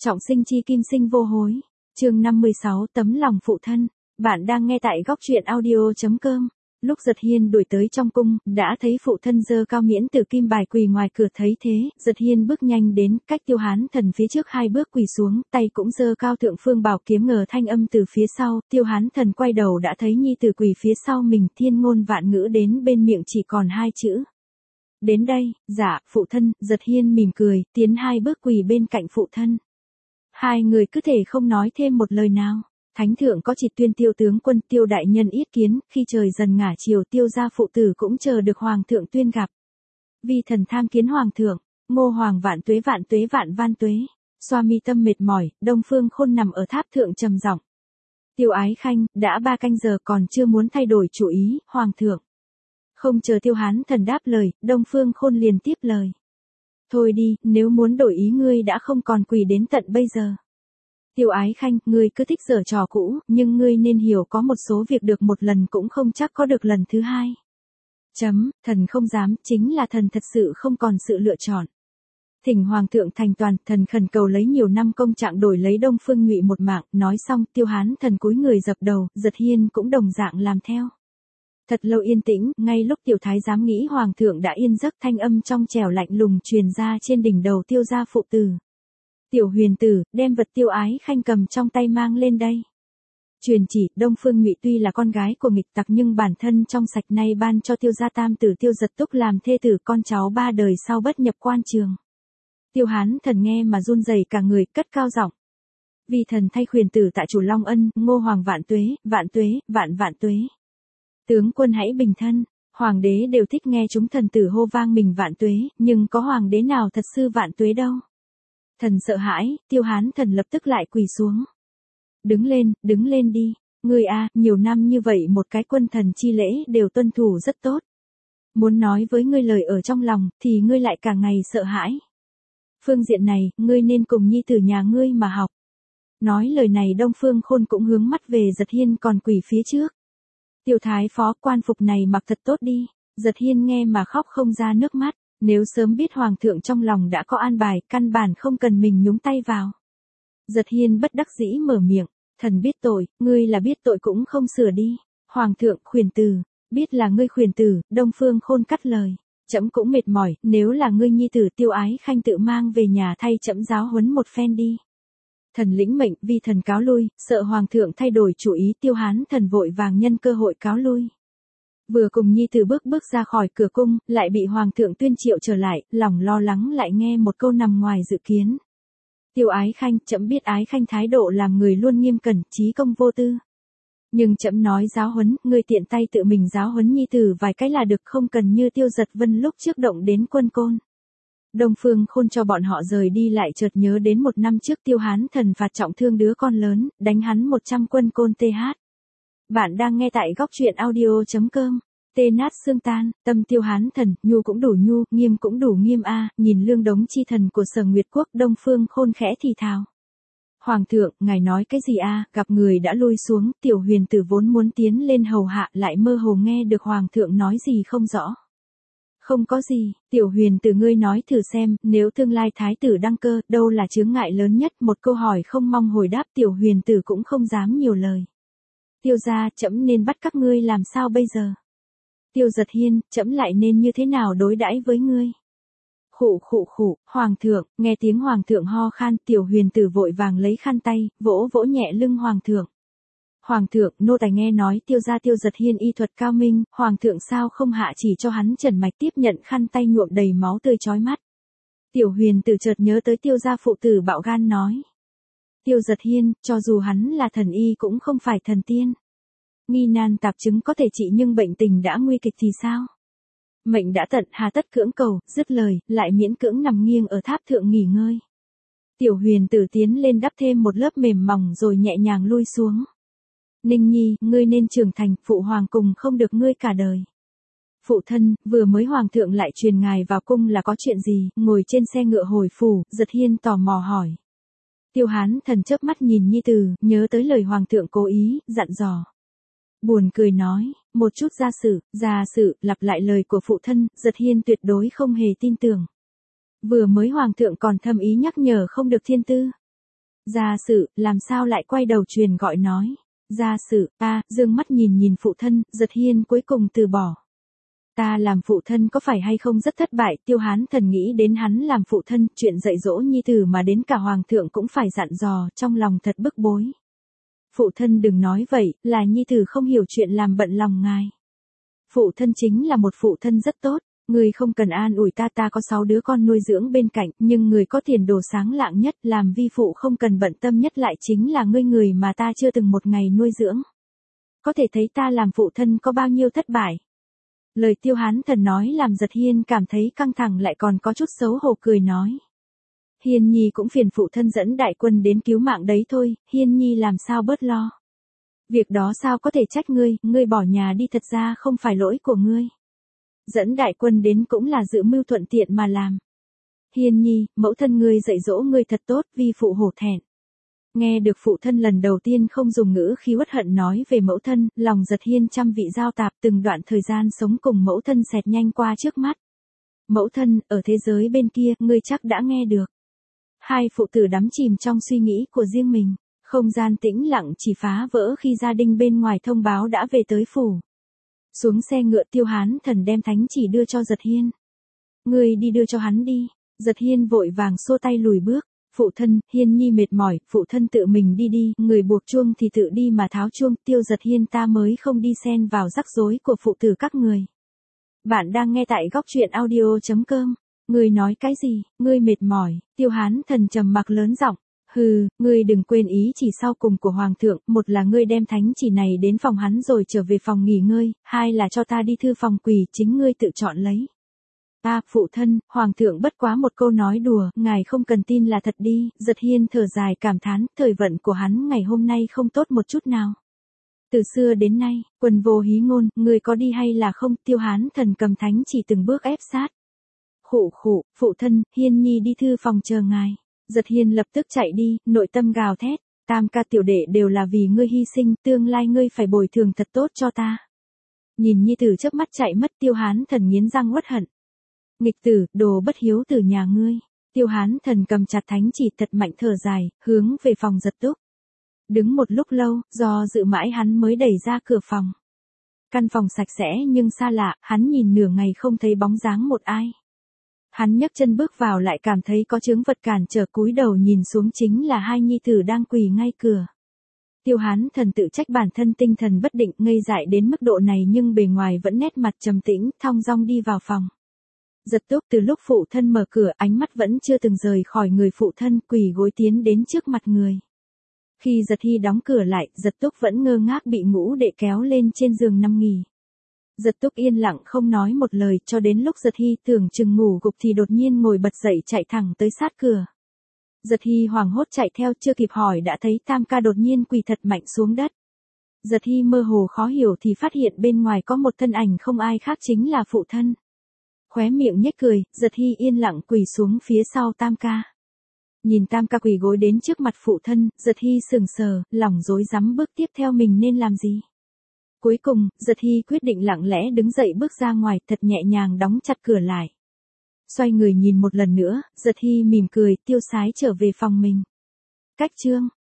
Trọng sinh chi kim sinh vô hối. Chương 56, tấm lòng phụ thân. Bạn đang nghe tại góc truyện audio.com. Lúc Giật Hiên đuổi tới trong cung, đã thấy phụ thân giơ cao miễn tử kim bài quỳ ngoài cửa, thấy thế, Giật Hiên bước nhanh đến, cách Tiêu Hán Thần phía trước 2 bước quỳ xuống, tay cũng giơ cao thượng phương bảo kiếm, ngờ thanh âm từ phía sau, Tiêu Hán Thần quay đầu đã thấy nhi tử quỳ phía sau mình, thiên ngôn vạn ngữ đến bên miệng chỉ còn 2 chữ. Đến đây, dạ, phụ thân. Giật Hiên mỉm cười, tiến 2 bước quỳ bên cạnh phụ thân. 2 người cứ thể không nói thêm một lời nào. Thánh thượng có chỉ tuyên Tiêu tướng quân, Tiêu đại nhân yết kiến, khi trời dần ngả chiều, Tiêu gia phụ tử cũng chờ được hoàng thượng tuyên gặp. Vi thần tham kiến hoàng thượng. Ngô hoàng vạn tuế vạn van tuế. Xoa mi tâm mệt mỏi, Đông Phương Khôn nằm ở tháp thượng trầm giọng. Tiêu Ái Khanh, đã 3 canh giờ còn chưa muốn thay đổi chủ ý, hoàng thượng. Không chờ Tiêu Hán Thần đáp lời, Đông Phương Khôn liền tiếp lời. Thôi đi, nếu muốn đổi ý ngươi đã không còn quỳ đến tận bây giờ. Tiêu Ái Khanh, ngươi cứ thích giở trò cũ, nhưng ngươi nên hiểu có một số việc được một lần cũng không chắc có được lần thứ 2. Thần không dám, chính là thần thật sự không còn sự lựa chọn. Thỉnh hoàng thượng thành toàn, thần khẩn cầu lấy nhiều năm công trạng đổi lấy Đông Phương Nhụy một mạng. Nói xong, Tiêu Hán Thần cúi người dập đầu, Giật Hiên cũng đồng dạng làm theo. Thật lâu yên tĩnh, ngay lúc tiểu thái giám nghĩ hoàng thượng đã yên giấc, thanh âm trong trẻo lạnh lùng truyền ra trên đỉnh đầu Tiêu gia phụ tử. Tiểu Huyền tử, đem vật Tiêu Ái Khanh cầm trong tay mang lên đây. Truyền chỉ, Đông Phương Nhụy tuy là con gái của nghịch tặc nhưng bản thân trong sạch, nay ban cho Tiêu gia tam tử Tiêu Giật Túc làm thê tử, con cháu 3 đời sau bất nhập quan trường. Tiêu Hán Thần nghe mà run rẩy cả người, cất cao giọng. Vi thần thay Huyền tử tạ chủ Long Ân, Ngô hoàng vạn tuế, vạn tuế. Tướng quân hãy bình thân, hoàng đế đều thích nghe chúng thần tử hô vang mình vạn tuế, nhưng có hoàng đế nào thật sự vạn tuế đâu. Thần sợ hãi, Tiêu Hán Thần lập tức lại quỳ xuống. Đứng lên đi, ngươi a, nhiều năm như vậy một cái quân thần chi lễ đều tuân thủ rất tốt. Muốn nói với ngươi lời ở trong lòng, thì ngươi lại cả ngày sợ hãi. Phương diện này, ngươi nên cùng nhi tử nhà ngươi mà học. Nói lời này Đông Phương Khôn cũng hướng mắt về Giật Hiên còn quỳ phía trước. Tiêu thái phó, quan phục này mặc thật tốt đi. Giật Hiên nghe mà khóc không ra nước mắt. Nếu sớm biết hoàng thượng trong lòng đã có an bài, căn bản không cần mình nhúng tay vào. Giật Hiên bất đắc dĩ mở miệng. Thần biết tội, ngươi là biết tội cũng không sửa đi. Hoàng thượng, khuyển tử. Biết là ngươi khuyển tử, Đông Phương Khôn cắt lời. Trẫm cũng mệt mỏi, nếu là ngươi nhi tử Tiêu Ái Khanh tự mang về nhà thay trẫm giáo huấn một phen đi. Thần lĩnh mệnh, vi thần cáo lui, sợ hoàng thượng thay đổi chủ ý. Tiêu Hán Thần vội vàng nhân cơ hội cáo lui. Vừa cùng nhi tử bước ra khỏi cửa cung, lại bị hoàng thượng tuyên triệu trở lại, lòng lo lắng lại nghe một câu nằm ngoài dự kiến. Tiêu Ái Khanh, trẫm biết Ái Khanh thái độ làm người luôn nghiêm cẩn, trí công vô tư. Nhưng trẫm nói giáo huấn, ngươi tiện tay tự mình giáo huấn nhi tử vài cái là được, không cần như Tiêu Giật Vân lúc trước động đến quân côn. Đông Phương Khôn cho bọn họ rời đi lại chợt nhớ đến 1 năm trước Tiêu Hán Thần phạt trọng thương đứa con lớn, đánh hắn 100 quân côn th. Bạn đang nghe tại góc truyện audio.com. Tê nát xương tan, tâm Tiêu Hán Thần, nhu cũng đủ nhu, nghiêm cũng đủ nghiêm a. Nhìn lương đống chi thần của Sở Nguyệt Quốc, Đông Phương Khôn khẽ thì thào. Hoàng thượng, ngài nói cái gì a? Gặp người đã lui xuống, Tiểu Huyền tử vốn muốn tiến lên hầu hạ, lại mơ hồ nghe được hoàng thượng nói gì không rõ. Không có gì, Tiểu Huyền tử ngươi nói thử xem, nếu tương lai thái tử đăng cơ, đâu là chướng ngại lớn nhất? Một câu hỏi không mong hồi đáp, Tiểu Huyền tử cũng không dám nhiều lời. Tiêu gia, trẫm nên bắt các ngươi làm sao bây giờ? Tiêu Giật Hiên, trẫm lại nên như thế nào đối đãi với ngươi? Khụ, hoàng thượng. Nghe tiếng hoàng thượng ho khan, Tiểu Huyền tử vội vàng lấy khăn tay, vỗ nhẹ lưng hoàng thượng. Hoàng thượng, nô tài nghe nói Tiêu gia Tiêu Giật Hiên y thuật cao minh, hoàng thượng sao không hạ chỉ cho hắn trần mạch? Tiếp nhận khăn tay nhuộm đầy máu tươi chói mắt. Tiểu Huyền tử chợt nhớ tới Tiêu gia phụ tử bạo gan nói. Tiêu Giật Hiên, cho dù hắn là thần y cũng không phải thần tiên. Nghi nan tạp chứng có thể trị nhưng bệnh tình đã nguy kịch thì sao? Mệnh đã tận, hà tất cưỡng cầu? Dứt lời, lại miễn cưỡng nằm nghiêng ở tháp thượng nghỉ ngơi. Tiểu Huyền tử tiến lên đắp thêm một lớp mềm mỏng rồi nhẹ nhàng lui xuống. Ninh Nhi, ngươi nên trưởng thành, phụ hoàng cùng không được ngươi cả đời. Phụ thân, vừa mới hoàng thượng lại truyền ngài vào cung là có chuyện gì? Ngồi trên xe ngựa hồi phủ, Giật Hiên tò mò hỏi. Tiêu Hán Thần chớp mắt nhìn nhi tử, nhớ tới lời hoàng thượng cố ý dặn dò. Buồn cười nói, một chút gia sự, lặp lại lời của phụ thân, Giật Hiên tuyệt đối không hề tin tưởng. Vừa mới hoàng thượng còn thâm ý nhắc nhở không được thiên tư. Gia sự, làm sao lại quay đầu truyền gọi nói. Gia sự, dương mắt nhìn nhìn phụ thân, Giật Hiên cuối cùng từ bỏ. Ta làm phụ thân có phải hay không rất thất bại, Tiêu Hán Thần nghĩ đến hắn làm phụ thân, chuyện dạy dỗ nhi tử mà đến cả hoàng thượng cũng phải dặn dò, trong lòng thật bức bối. Phụ thân đừng nói vậy, là nhi tử không hiểu chuyện làm bận lòng ngài. Phụ thân chính là một phụ thân rất tốt, người không cần an ủi ta, ta có 6 đứa con nuôi dưỡng bên cạnh, nhưng người có tiền đồ sáng lạng nhất, làm vi phụ không cần bận tâm nhất lại chính là ngươi, người mà ta chưa từng một ngày nuôi dưỡng. Có thể thấy ta làm phụ thân có bao nhiêu thất bại. Lời Tiêu Hán Thần nói làm Giật Hiên cảm thấy căng thẳng, lại còn có chút xấu hổ cười nói. Hiên Nhi cũng phiền phụ thân dẫn đại quân đến cứu mạng đấy thôi, Hiên Nhi làm sao bớt lo. Việc đó sao có thể trách ngươi bỏ nhà đi thật ra không phải lỗi của ngươi. Dẫn đại quân đến cũng là dự mưu thuận tiện mà làm. Hiên Nhi, mẫu thân ngươi dạy dỗ ngươi thật tốt, vi phụ hổ thẹn. Nghe được phụ thân lần đầu tiên không dùng ngữ khí uất hận nói về mẫu thân, lòng Giật Hiên trăm vị giao tạp, từng đoạn thời gian sống cùng mẫu thân xẹt nhanh qua trước mắt. Mẫu thân, ở thế giới bên kia, ngươi chắc đã nghe được. Hai phụ tử đắm chìm trong suy nghĩ của riêng mình, không gian tĩnh lặng chỉ phá vỡ khi gia đình bên ngoài thông báo đã về tới phủ. Xuống xe ngựa, Tiêu Hán Thần đem thánh chỉ đưa cho Giật Hiên. Ngươi đi đưa cho hắn đi. Giật Hiên vội vàng xua tay lùi bước. Phụ thân, Hiên Nhi mệt mỏi, phụ thân tự mình đi đi, người buộc chuông thì tự đi mà tháo chuông, Tiêu Giật Hiên ta mới không đi xen vào rắc rối của phụ tử các người. Bạn đang nghe tại góc truyện audio.com. Ngươi nói cái gì, ngươi mệt mỏi, Tiêu Hán Thần trầm mặc lớn giọng. Hừ, ngươi đừng quên ý chỉ sau cùng của Hoàng thượng, một là ngươi đem thánh chỉ này đến phòng hắn rồi trở về phòng nghỉ ngơi, hai là cho ta đi thư phòng quỳ, chính ngươi tự chọn lấy. Phụ thân, Hoàng thượng bất quá một câu nói đùa, ngài không cần tin là thật đi, Giật Hiên thở dài cảm thán, thời vận của hắn ngày hôm nay không tốt một chút nào. Từ xưa đến nay, quần vô hí ngôn, người có đi hay là không, Tiêu Hán Thần cầm thánh chỉ từng bước ép sát. Khụ, phụ thân, Hiên Nhi đi thư phòng chờ ngài. Giật Hiên lập tức chạy đi, nội tâm gào thét, tam ca tiểu đệ đều là vì ngươi hy sinh, tương lai ngươi phải bồi thường thật tốt cho ta. Nhìn nhi tử chớp mắt chạy mất, Tiêu Hán Thần nghiến răng uất hận. Nghịch tử, đồ bất hiếu tử nhà ngươi. Tiêu Hán Thần cầm chặt thánh chỉ thật mạnh thở dài, hướng về phòng Giật Túc. Đứng một lúc lâu, do dự mãi hắn mới đẩy ra cửa phòng. Căn phòng sạch sẽ nhưng xa lạ, hắn nhìn nửa ngày không thấy bóng dáng một ai. Hắn nhấc chân bước vào lại cảm thấy có chướng vật cản trở, cúi đầu nhìn xuống chính là hai nhi tử đang quỳ ngay cửa. Tiêu Hán Thần tự trách bản thân tinh thần bất định, ngây dại đến mức độ này nhưng bề ngoài vẫn nét mặt trầm tĩnh, thong dong đi vào phòng. Giật Túc từ lúc phụ thân mở cửa, ánh mắt vẫn chưa từng rời khỏi người phụ thân, quỳ gối tiến đến trước mặt người. Khi Giật Hy đóng cửa lại, Giật Túc vẫn ngơ ngác bị ngũ đệ kéo lên trên giường nằm nghỉ. Giật Túc yên lặng không nói một lời, cho đến lúc Giật Hy tưởng chừng ngủ gục thì đột nhiên ngồi bật dậy chạy thẳng tới sát cửa. Giật Hy hoảng hốt chạy theo, chưa kịp hỏi đã thấy tam ca đột nhiên quỳ thật mạnh xuống đất. Giật Hy mơ hồ khó hiểu thì phát hiện bên ngoài có một thân ảnh không ai khác chính là phụ thân. Khóe miệng nhếch cười, Giật Hy yên lặng quỳ xuống phía sau tam ca. Nhìn tam ca quỳ gối đến trước mặt phụ thân, Giật Hy sững sờ, lòng rối rắm bước tiếp theo mình nên làm gì. Cuối cùng, Giật Hy quyết định lặng lẽ đứng dậy bước ra ngoài, thật nhẹ nhàng đóng chặt cửa lại. Xoay người nhìn một lần nữa, Giật Hy mỉm cười, tiêu sái trở về phòng mình. Cách chương